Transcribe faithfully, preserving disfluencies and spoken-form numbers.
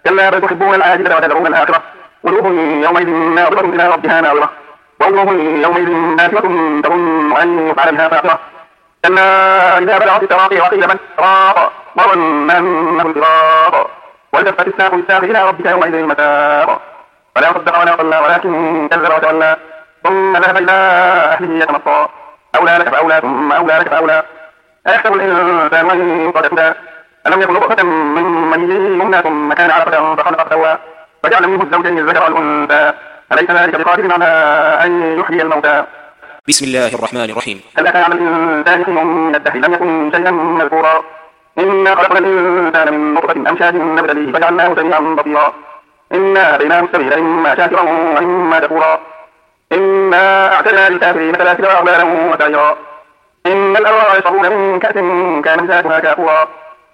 كلا بل تحبون العاجلة وتذرون الآخرة وجوه يومئذ ناظرة إلى ربها ناظرة ووجوه يومئذ ناكرة تظن أن يفعل بها فاقرة كلا إذا بلغت التراقي وقيل من راق وظن أنه الفراق والتفت الساق بالساق إلى ربك يومئذ المساق فلا صدق ولا صلى ولكن كذب وتولى ثم ذهب إلى أهله يتمطى أولى لك فأولى ثم أولى لك فأولى أيحسب الإنسان أن يترك سدى ألم يكن نطفة من مني يمنى ثم كان علقة فخلق فسوى فجعل منه الزوجين الذكر والأنثى أليس ذلك بقادر على أن يحيي الموتى. بسم الله الرحمن الرحيم. هل أتى على الإنسان حين من الدهر لم يكن شيئا مذكورا إنا خلقنا الإنسان من نطفة أمشاج نبتليه فجعلناه سميعا بصيرا إنا هديناه السبيل إما شاكرا وإما كفورا إنا أعتدنا للكافرين سلاسل وأغلالا وسعيرا إن الأبرار يشربون من كأس كان مزاجها كافورا